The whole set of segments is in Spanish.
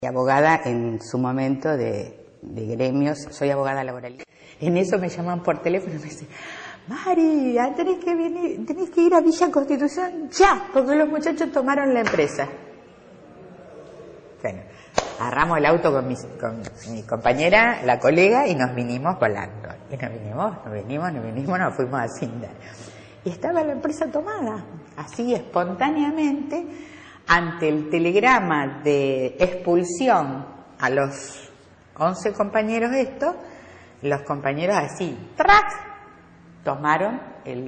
Abogada en su momento de gremios, soy abogada laboralista. En eso me llaman por teléfono y me dicen: Mari, tenés que ir a Villa Constitución ya, porque los muchachos tomaron la empresa. Bueno, agarramos el auto con mi compañera, la colega, y nos vinimos volando. Y nos fuimos a Sindar. Y estaba la empresa tomada, así espontáneamente. Ante el telegrama de expulsión a los 11 compañeros los compañeros así, ¡trac!, tomaron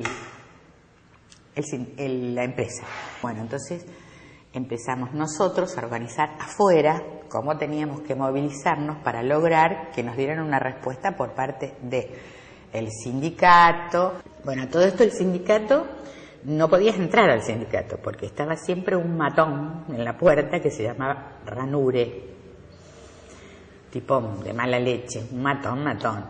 la empresa. Bueno, entonces empezamos nosotros a organizar afuera cómo teníamos que movilizarnos para lograr que nos dieran una respuesta por parte del sindicato. Bueno, todo esto el sindicato... No podías entrar al sindicato porque estaba siempre un matón en la puerta que se llamaba ranure, tipo de mala leche, un matón.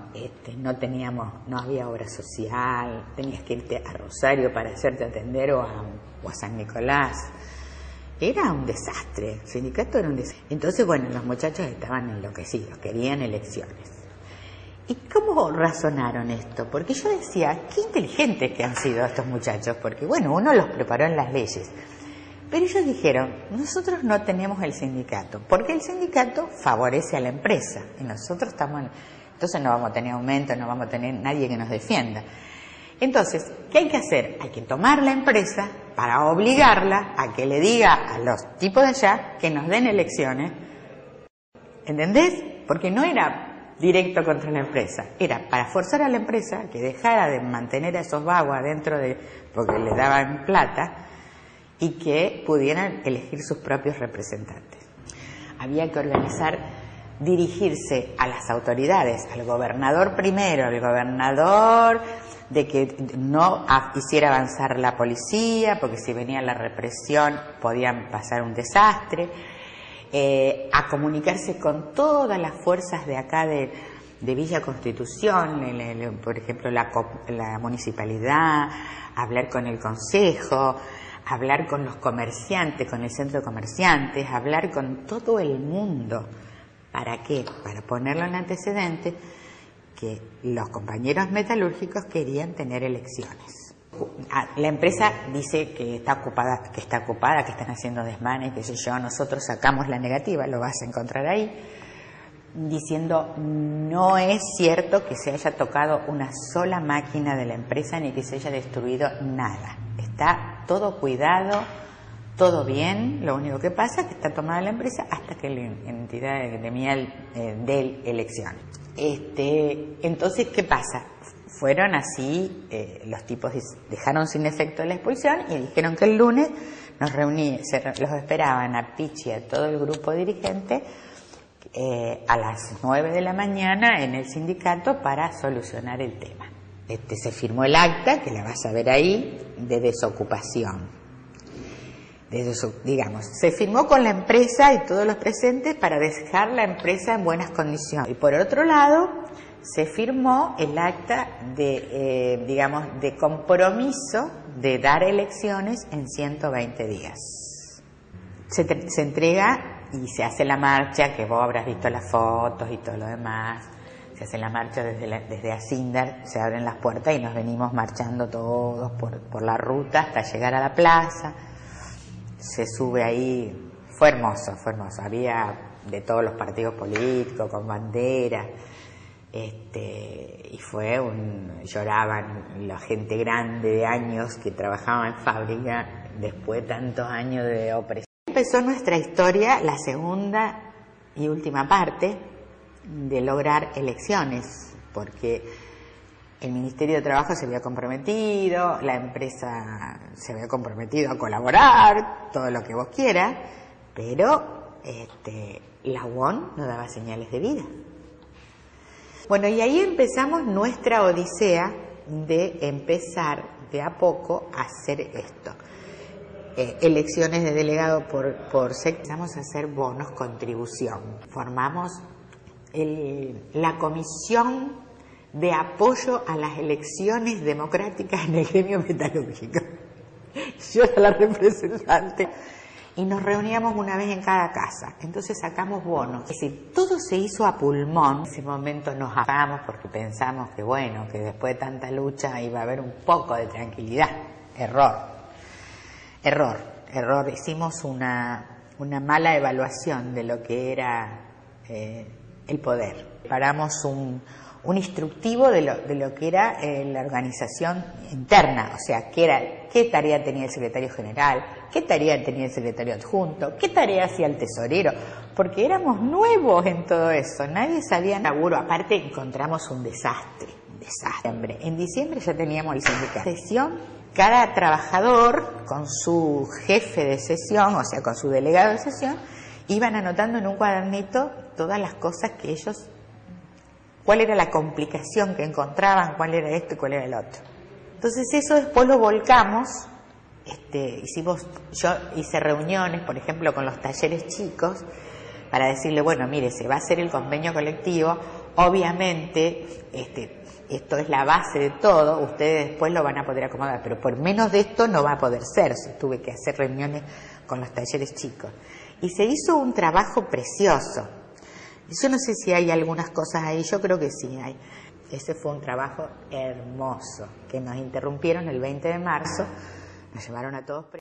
No había obra social, tenías que irte a Rosario para hacerte atender o a San Nicolás. Era un desastre, el sindicato era un desastre. Entonces, bueno, los muchachos estaban enloquecidos, querían elecciones. ¿Y cómo razonaron esto? Porque yo decía, qué inteligentes que han sido estos muchachos, porque bueno, uno los preparó en las leyes. Pero ellos dijeron, nosotros no tenemos el sindicato, porque el sindicato favorece a la empresa, y nosotros entonces no vamos a tener aumento, no vamos a tener nadie que nos defienda. Entonces, ¿qué hay que hacer? Hay que tomar la empresa para obligarla a que le diga a los tipos de allá que nos den elecciones. ¿Entendés? Porque no era directo contra la empresa, era para forzar a la empresa que dejara de mantener a esos vagos adentro porque le daban plata y que pudieran elegir sus propios representantes. Había que dirigirse a las autoridades, al gobernador primero, al gobernador, de que no hiciera avanzar la policía, porque si venía la represión podían pasar un desastre. A comunicarse con todas las fuerzas de acá de Villa Constitución, por ejemplo la municipalidad, hablar con el consejo, hablar con los comerciantes, con el centro de comerciantes, hablar con todo el mundo. ¿Para qué? Para ponerlo en antecedente que los compañeros metalúrgicos querían tener elecciones. La empresa dice que está ocupada, que están haciendo desmanes, qué sé yo. Nosotros sacamos la negativa, lo vas a encontrar ahí, diciendo no es cierto que se haya tocado una sola máquina de la empresa ni que se haya destruido nada. Está todo cuidado, todo bien. Lo único que pasa es que está tomada la empresa hasta que la entidad de elecciones. Entonces, ¿qué pasa? Fueron así, los tipos dejaron sin efecto la expulsión y dijeron que el lunes los esperaban a Pichi y a todo el grupo dirigente a las 9 de la mañana en el sindicato para solucionar el tema. Se firmó el acta, que la vas a ver ahí, de desocupación. Se firmó con la empresa y todos los presentes para dejar la empresa en buenas condiciones. Y por otro lado, se firmó el acta de compromiso de dar elecciones en 120 días. Se entrega y se hace la marcha, que vos habrás visto las fotos y todo lo demás. Se hace la marcha desde Asindar, se abren las puertas y nos venimos marchando todos por la ruta hasta llegar a la plaza. Se sube ahí, fue hermoso. Había de todos los partidos políticos, con bandera. Y lloraban la gente grande de años que trabajaba en fábrica después de tantos años de opresión. Empezó nuestra historia, la segunda y última parte, de lograr elecciones, porque el Ministerio de Trabajo se había comprometido, la empresa se había comprometido a colaborar, todo lo que vos quieras, pero la UON no daba señales de vida. Bueno, y ahí empezamos nuestra odisea de empezar de a poco a hacer esto. Elecciones de delegado por sector. Empezamos a hacer bonos contribución. Formamos la comisión de apoyo a las elecciones democráticas en el gremio metalúrgico. Yo era la representante y nos reuníamos una vez en cada casa. Entonces sacamos bonos. Es decir, todo se hizo a pulmón. En ese momento nos afamos porque pensamos que bueno, que después de tanta lucha iba a haber un poco de tranquilidad. Error. Hicimos una mala evaluación de lo que era el poder. Preparamos un instructivo de lo que era la organización interna, o sea, qué tarea tenía el secretario general, qué tarea tenía el secretario adjunto, qué tarea hacía el tesorero, porque éramos nuevos en todo eso, nadie sabía laburo. Aparte encontramos un desastre. En diciembre ya teníamos el sindicato. Sesión, cada trabajador con su jefe de sesión, o sea, con su delegado de sesión, iban anotando en un cuadernito todas las cosas que ellos, cuál era la complicación que encontraban, cuál era esto y cuál era el otro. Entonces eso después lo volcamos, yo hice reuniones, por ejemplo, con los talleres chicos, para decirle, bueno, mire, se va a hacer el convenio colectivo, obviamente, esto es la base de todo, ustedes después lo van a poder acomodar, pero por menos de esto no va a poder ser. Tuve que hacer reuniones con los talleres chicos. Y se hizo un trabajo precioso. Yo no sé si hay algunas cosas ahí, yo creo que sí hay. Ese fue un trabajo hermoso, que nos interrumpieron el 20 de marzo, nos llevaron a todos